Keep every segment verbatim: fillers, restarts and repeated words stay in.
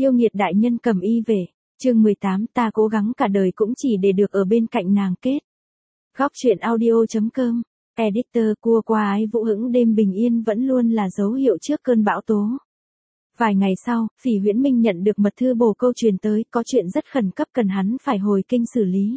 Tiêu Nghiệt đại nhân cầm y về. Chương mười tám, ta cố gắng cả đời cũng chỉ để được ở bên cạnh nàng kết. Góc truyện audio chấm com. Editor. Cua qua ái vũ hững đêm bình yên vẫn luôn là dấu hiệu trước cơn bão tố. Vài ngày sau, Phỉ Huyễn Minh nhận được mật thư bồ câu truyền tới, có chuyện rất khẩn cấp cần hắn phải hồi kinh xử lý.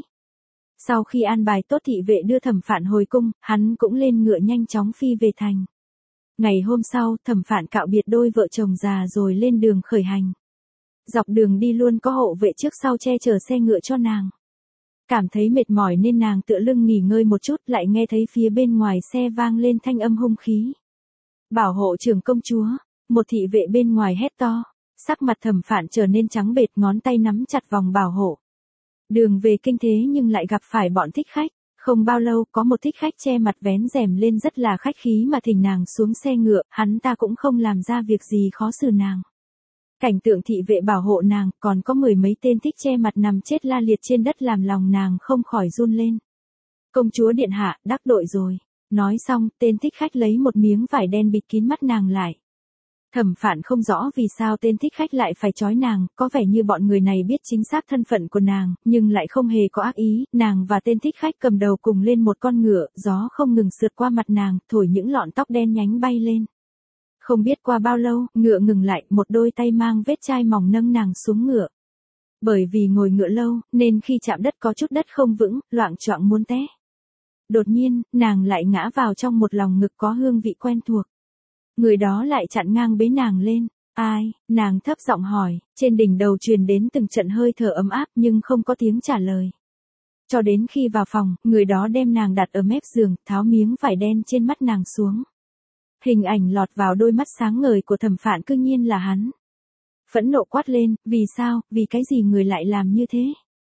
Sau khi an bài tốt thị vệ đưa Thẩm Phạn hồi cung, hắn cũng lên ngựa nhanh chóng phi về thành. Ngày hôm sau, Thẩm Phạn cạo biệt đôi vợ chồng già rồi lên đường khởi hành. Dọc đường đi luôn có hộ vệ trước sau che chở xe ngựa cho nàng. Cảm thấy mệt mỏi nên nàng tựa lưng nghỉ ngơi một chút, lại nghe thấy phía bên ngoài xe vang lên thanh âm hung khí. Bảo hộ trưởng công chúa. Một thị vệ bên ngoài hét to. Sắc mặt Thẩm Phạn trở nên trắng bệch, ngón tay nắm chặt vòng bảo hộ. Đường về kinh thế nhưng lại gặp phải bọn thích khách. Không bao lâu có một thích khách che mặt vén rèm lên rất là khách khí mà thỉnh nàng xuống xe ngựa, hắn ta cũng không làm ra việc gì khó xử nàng. Cảnh tượng thị vệ bảo hộ nàng, còn có mười mấy tên thích che mặt nằm chết la liệt trên đất làm lòng nàng không khỏi run lên. Công chúa điện hạ, đắc tội rồi. Nói xong, tên thích khách lấy một miếng vải đen bịt kín mắt nàng lại. Thẩm Phạn không rõ vì sao tên thích khách lại phải trói nàng, có vẻ như bọn người này biết chính xác thân phận của nàng, nhưng lại không hề có ác ý. Nàng và tên thích khách cầm đầu cùng lên một con ngựa, gió không ngừng sượt qua mặt nàng, thổi những lọn tóc đen nhánh bay lên. Không biết qua bao lâu, ngựa ngừng lại, một đôi tay mang vết chai mỏng nâng nàng xuống ngựa. Bởi vì ngồi ngựa lâu, nên khi chạm đất có chút đất không vững, loạng choạng muốn té. Đột nhiên, nàng lại ngã vào trong một lòng ngực có hương vị quen thuộc. Người đó lại chặn ngang bế nàng lên. Ai? Nàng thấp giọng hỏi, trên đỉnh đầu truyền đến từng trận hơi thở ấm áp nhưng không có tiếng trả lời. Cho đến khi vào phòng, người đó đem nàng đặt ở mép giường, tháo miếng vải đen trên mắt nàng xuống. Hình ảnh lọt vào đôi mắt sáng ngời của Thẩm Phạn cư nhiên là hắn. Phẫn nộ quát lên, vì sao, vì cái gì người lại làm như thế?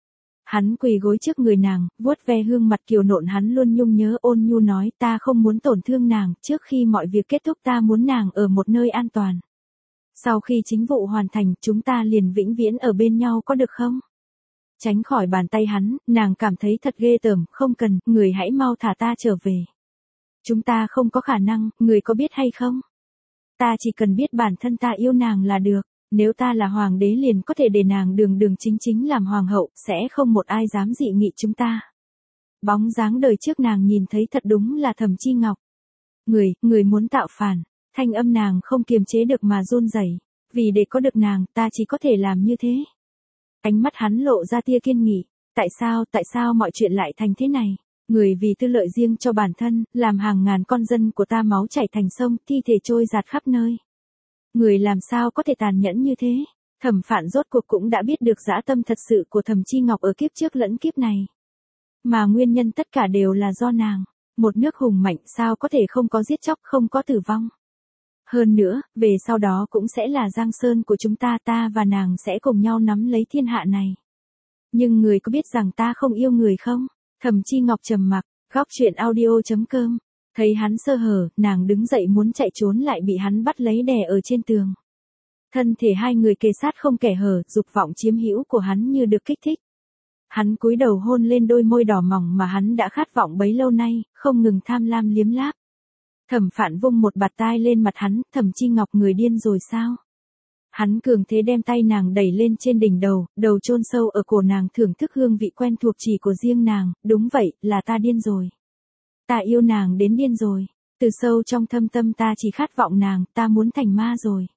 Hắn quỳ gối trước người nàng, vuốt ve hương mặt kiều nộn hắn luôn nhung nhớ ôn nhu nói ta không muốn tổn thương nàng, trước khi mọi việc kết thúc ta muốn nàng ở một nơi an toàn. Sau khi chính vụ hoàn thành chúng ta liền vĩnh viễn ở bên nhau có được không? Tránh khỏi bàn tay hắn, nàng cảm thấy thật ghê tởm, không cần, người hãy mau thả ta trở về. Chúng ta không có khả năng, người có biết hay không? Ta chỉ cần biết bản thân ta yêu nàng là được. Nếu ta là hoàng đế liền có thể để nàng đường đường chính chính làm hoàng hậu, sẽ không một ai dám dị nghị chúng ta. Bóng dáng đời trước nàng nhìn thấy thật đúng là Thẩm Chi Ngọc. Người, người muốn tạo phản, thanh âm nàng không kiềm chế được mà run rẩy. Vì để có được nàng, ta chỉ có thể làm như thế. Ánh mắt hắn lộ ra tia kiên nghị. Tại sao, tại sao mọi chuyện lại thành thế này? Người vì tư lợi riêng cho bản thân, làm hàng ngàn con dân của ta máu chảy thành sông, thi thể trôi dạt khắp nơi. Người làm sao có thể tàn nhẫn như thế? Thẩm Phạn rốt cuộc cũng đã biết được dã tâm thật sự của Thẩm Chi Ngọc ở kiếp trước lẫn kiếp này. Mà nguyên nhân tất cả đều là do nàng. Một nước hùng mạnh sao có thể không có giết chóc, không có tử vong. Hơn nữa, về sau đó cũng sẽ là giang sơn của chúng ta, ta và nàng sẽ cùng nhau nắm lấy thiên hạ này. Nhưng người có biết rằng ta không yêu người không? Thẩm Chi Ngọc trầm mặc. Góc truyện audio chấm com. Thấy hắn sơ hở, nàng đứng dậy muốn chạy trốn lại bị hắn bắt lấy đè ở trên tường. Thân thể hai người kề sát không kẻ hở, dục vọng chiếm hữu của hắn như được kích thích. Hắn cúi đầu hôn lên đôi môi đỏ mỏng mà hắn đã khát vọng bấy lâu nay, không ngừng tham lam liếm láp. Thẩm Phạn vung một bạt tai lên mặt hắn, Thẩm Chi Ngọc người điên rồi sao? Hắn cường thế đem tay nàng đẩy lên trên đỉnh đầu, đầu chôn sâu ở cổ nàng thưởng thức hương vị quen thuộc chỉ của riêng nàng, đúng vậy, là ta điên rồi. Ta yêu nàng đến điên rồi. Từ sâu trong thâm tâm ta chỉ khát vọng nàng, ta muốn thành ma rồi.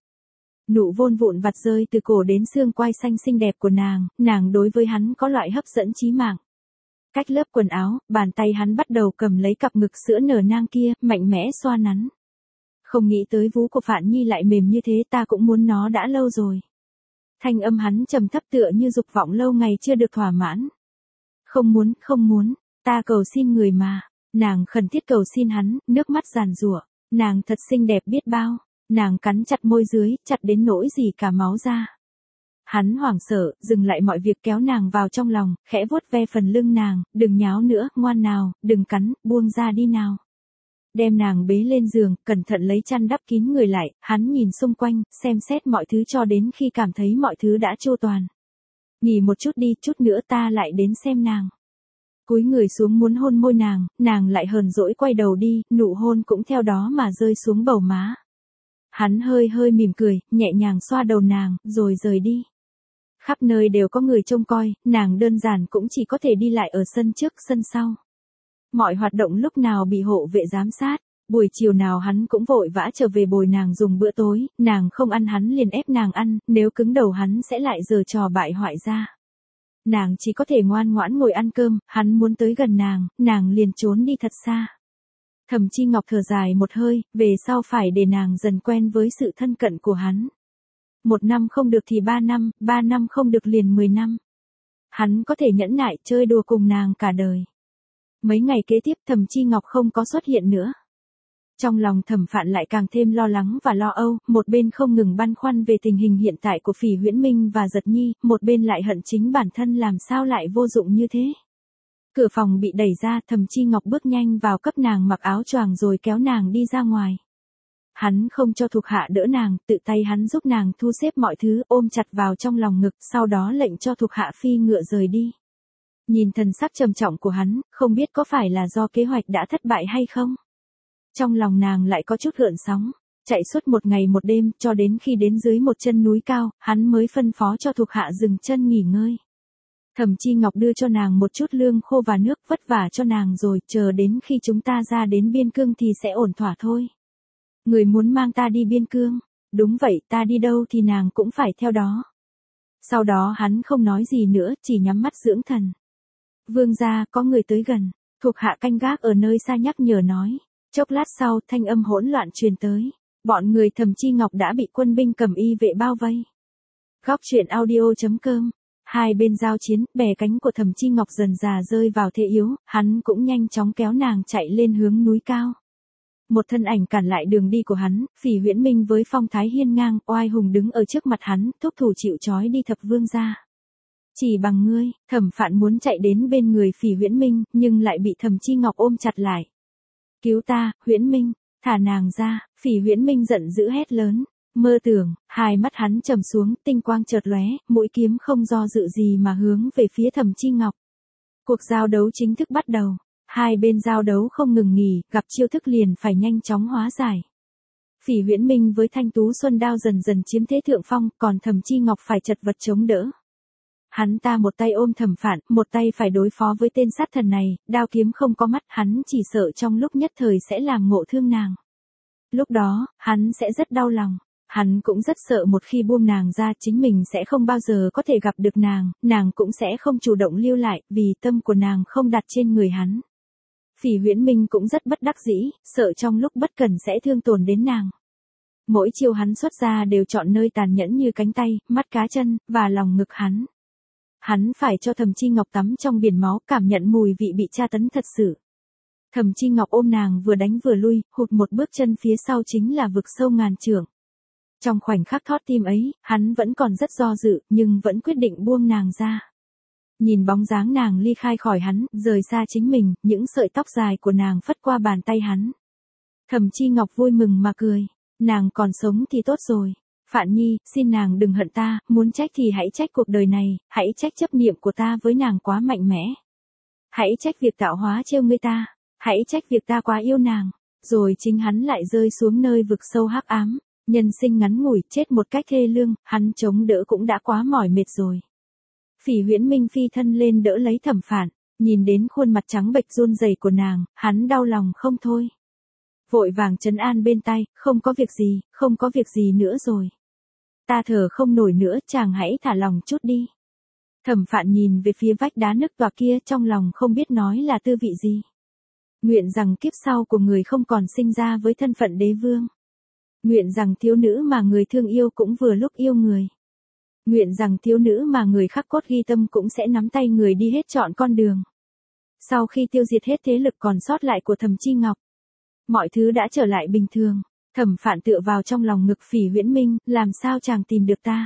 Nụ vôn vụn vặt rơi từ cổ đến xương quai xanh xinh đẹp của nàng, nàng đối với hắn có loại hấp dẫn chí mạng. Cách lớp quần áo, bàn tay hắn bắt đầu cầm lấy cặp ngực sữa nở nang kia, mạnh mẽ xoa nắn. Không nghĩ tới vú của Phạn Nhi lại mềm như thế, ta cũng muốn nó đã lâu rồi. Thanh âm hắn trầm thấp tựa như dục vọng lâu ngày chưa được thỏa mãn. Không muốn, không muốn, ta cầu xin người mà. Nàng khẩn thiết cầu xin hắn, nước mắt giàn giụa. Nàng thật xinh đẹp biết bao. Nàng cắn chặt môi dưới, chặt đến nỗi gì cả máu ra. Hắn hoảng sợ, dừng lại mọi việc kéo nàng vào trong lòng, khẽ vuốt ve phần lưng nàng, đừng nháo nữa, ngoan nào, đừng cắn, buông ra đi nào. Đem nàng bế lên giường, cẩn thận lấy chăn đắp kín người lại, hắn nhìn xung quanh, xem xét mọi thứ cho đến khi cảm thấy mọi thứ đã chu toàn. Nghỉ một chút đi, chút nữa ta lại đến xem nàng. Cúi người xuống muốn hôn môi nàng, nàng lại hờn dỗi quay đầu đi, nụ hôn cũng theo đó mà rơi xuống bầu má. Hắn hơi hơi mỉm cười, nhẹ nhàng xoa đầu nàng, rồi rời đi. Khắp nơi đều có người trông coi, nàng đơn giản cũng chỉ có thể đi lại ở sân trước sân sau. Mọi hoạt động lúc nào bị hộ vệ giám sát, buổi chiều nào hắn cũng vội vã trở về bồi nàng dùng bữa tối, nàng không ăn hắn liền ép nàng ăn, nếu cứng đầu hắn sẽ lại giở trò bại hoại ra. Nàng chỉ có thể ngoan ngoãn ngồi ăn cơm, hắn muốn tới gần nàng, nàng liền trốn đi thật xa. Thẩm Chi Ngọc thở dài một hơi, về sau phải để nàng dần quen với sự thân cận của hắn. Một năm không được thì ba năm, ba năm không được liền mười năm. Hắn có thể nhẫn nại chơi đùa cùng nàng cả đời. Mấy ngày kế tiếp Thẩm Chi Ngọc không có xuất hiện nữa. Trong lòng Thẩm Phạn lại càng thêm lo lắng và lo âu, một bên không ngừng băn khoăn về tình hình hiện tại của Phỉ Huyễn Minh và Giật Nhi, một bên lại hận chính bản thân làm sao lại vô dụng như thế. Cửa phòng bị đẩy ra, Thẩm Chi Ngọc bước nhanh vào cấp nàng mặc áo choàng rồi kéo nàng đi ra ngoài. Hắn không cho thuộc hạ đỡ nàng, tự tay hắn giúp nàng thu xếp mọi thứ, ôm chặt vào trong lòng ngực, sau đó lệnh cho thuộc hạ phi ngựa rời đi. Nhìn thần sắc trầm trọng của hắn, không biết có phải là do kế hoạch đã thất bại hay không? Trong lòng nàng lại có chút gợn sóng, chạy suốt một ngày một đêm, cho đến khi đến dưới một chân núi cao, hắn mới phân phó cho thuộc hạ dừng chân nghỉ ngơi. Thẩm Chi Ngọc đưa cho nàng một chút lương khô và nước, vất vả cho nàng rồi, chờ đến khi chúng ta ra đến biên cương thì sẽ ổn thỏa thôi. Người muốn mang ta đi biên cương, đúng vậy, ta đi đâu thì nàng cũng phải theo đó. Sau đó hắn không nói gì nữa, chỉ nhắm mắt dưỡng thần. Vương gia, có người tới gần, thuộc hạ canh gác ở nơi xa nhắc nhở nói. Chốc lát sau, thanh âm hỗn loạn truyền tới. Bọn người Thẩm Chi Ngọc đã bị quân binh cầm y vệ bao vây. Góc truyện audio chấm com. Hai bên giao chiến, bè cánh của Thẩm Chi Ngọc dần dà rơi vào thế yếu, hắn cũng nhanh chóng kéo nàng chạy lên hướng núi cao. Một thân ảnh cản lại đường đi của hắn, Phỉ Huyễn Minh với phong thái hiên ngang, oai hùng đứng ở trước mặt hắn, thúc thủ chịu trói đi Thập vương gia. Chỉ bằng ngươi, Thẩm Phạn muốn chạy đến bên người Phỉ Huyễn Minh, nhưng lại bị Thẩm Chi Ngọc ôm chặt lại. Cứu ta, Huyễn Minh, thả nàng ra, Phỉ Huyễn Minh giận dữ hét lớn. Mơ tưởng, hai mắt hắn trầm xuống, tinh quang chợt lóe, mũi kiếm không do dự gì mà hướng về phía Thẩm Chi Ngọc. Cuộc giao đấu chính thức bắt đầu, hai bên giao đấu không ngừng nghỉ, gặp chiêu thức liền phải nhanh chóng hóa giải. Phỉ Huyễn Minh với Thanh Tú Xuân đao dần dần chiếm thế thượng phong, còn Thẩm Chi Ngọc phải chật vật chống đỡ. Hắn ta một tay ôm Thẩm Phạn, một tay phải đối phó với tên sát thần này, đao kiếm không có mắt, hắn chỉ sợ trong lúc nhất thời sẽ làm ngộ thương nàng. Lúc đó, hắn sẽ rất đau lòng. Hắn cũng rất sợ một khi buông nàng ra chính mình sẽ không bao giờ có thể gặp được nàng, nàng cũng sẽ không chủ động lưu lại, vì tâm của nàng không đặt trên người hắn. Phỉ Huyễn Minh cũng rất bất đắc dĩ, sợ trong lúc bất cần sẽ thương tổn đến nàng. Mỗi chiêu hắn xuất ra đều chọn nơi tàn nhẫn như cánh tay, mắt cá chân, và lòng ngực hắn. Hắn phải cho Thẩm Chi Ngọc tắm trong biển máu, cảm nhận mùi vị bị tra tấn thật sự. Thẩm Chi Ngọc ôm nàng vừa đánh vừa lui, hụt một bước chân phía sau chính là vực sâu ngàn trượng. Trong khoảnh khắc thót tim ấy, hắn vẫn còn rất do dự, nhưng vẫn quyết định buông nàng ra. Nhìn bóng dáng nàng ly khai khỏi hắn, rời xa chính mình, những sợi tóc dài của nàng phất qua bàn tay hắn. Thẩm Chi Ngọc vui mừng mà cười, nàng còn sống thì tốt rồi. Phạn Nhi, xin nàng đừng hận ta, muốn trách thì hãy trách cuộc đời này, hãy trách chấp niệm của ta với nàng quá mạnh mẽ. Hãy trách việc tạo hóa trêu ngươi ta, hãy trách việc ta quá yêu nàng. Rồi chính hắn lại rơi xuống nơi vực sâu hắc ám. Nhân sinh ngắn ngủi, chết một cách thê lương, hắn chống đỡ cũng đã quá mỏi mệt rồi. Phỉ Huyễn Minh phi thân lên đỡ lấy Thẩm Phạn, nhìn đến khuôn mặt trắng bệch run rẩy của nàng, hắn đau lòng không thôi. Vội vàng trấn an bên tai, không có việc gì, không có việc gì nữa rồi. Ta thở không nổi nữa, chàng hãy thả lòng chút đi. Thẩm Phạn nhìn về phía vách đá nứt toạc kia, trong lòng không biết nói là tư vị gì. Nguyện rằng kiếp sau của người không còn sinh ra với thân phận đế vương. Nguyện rằng thiếu nữ mà người thương yêu cũng vừa lúc yêu người. Nguyện rằng thiếu nữ mà người khắc cốt ghi tâm cũng sẽ nắm tay người đi hết trọn con đường. Sau khi tiêu diệt hết thế lực còn sót lại của Thẩm Chi Ngọc, mọi thứ đã trở lại bình thường. Thẩm Phạn tựa vào trong lòng ngực Phỉ Huyễn Minh, làm sao chàng tìm được ta?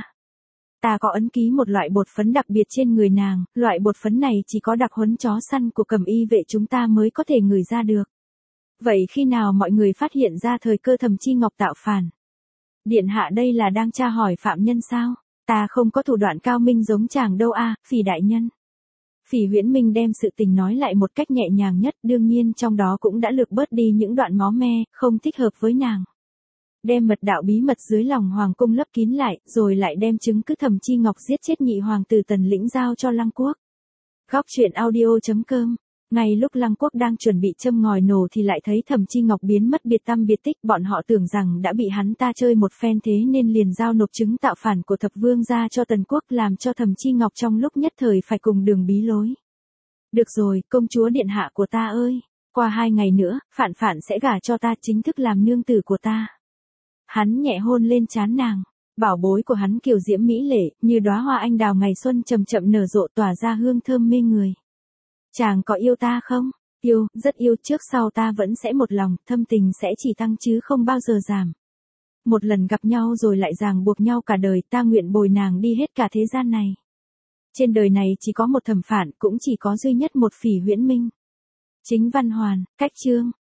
Ta có ấn ký một loại bột phấn đặc biệt trên người nàng, loại bột phấn này chỉ có đặc huấn chó săn của Cẩm y vệ chúng ta mới có thể ngửi ra được. Vậy khi nào mọi người phát hiện ra thời cơ Thẩm Chi Ngọc tạo phản? Điện hạ đây là đang tra hỏi phạm nhân sao? Ta không có thủ đoạn cao minh giống chàng đâu a, Phỉ đại nhân. Phỉ Huyễn Minh đem sự tình nói lại một cách nhẹ nhàng nhất, đương nhiên trong đó cũng đã lược bớt đi những đoạn máu me, không thích hợp với nàng. đem mật đạo bí mật dưới lòng hoàng cung lấp kín lại, rồi lại đem chứng cứ Thẩm Chi Ngọc giết chết nhị hoàng tử Tần Lĩnh giao cho Lăng Quốc. Góc truyện audio chấm com. Ngay lúc Lăng Quốc đang chuẩn bị châm ngòi nổ thì lại thấy Thẩm Chi Ngọc biến mất biệt tăm biệt tích, bọn họ tưởng rằng đã bị hắn ta chơi một phen thế nên liền giao nộp chứng tạo phản của Thập Vương gia cho Tần Quốc, làm cho Thẩm Chi Ngọc trong lúc nhất thời phải cùng đường bí lối. Được rồi, công chúa điện hạ của ta ơi, qua hai ngày nữa, Phạn Phạn sẽ gả cho ta, chính thức làm nương tử của ta. Hắn nhẹ hôn lên trán nàng. Bảo bối của hắn kiều diễm mỹ lệ, như đóa hoa anh đào ngày xuân chậm chậm nở rộ, tỏa ra hương thơm mê người. Chàng có yêu ta không? Yêu, rất yêu, trước sau ta vẫn sẽ một lòng, thâm tình sẽ chỉ tăng chứ không bao giờ giảm. Một lần gặp nhau rồi lại ràng buộc nhau cả đời, ta nguyện bồi nàng đi hết cả thế gian này. Trên đời này chỉ có một Thẩm Phạn, cũng chỉ có duy nhất một Phỉ Huyễn Minh. Chính văn hoàn, cách chương.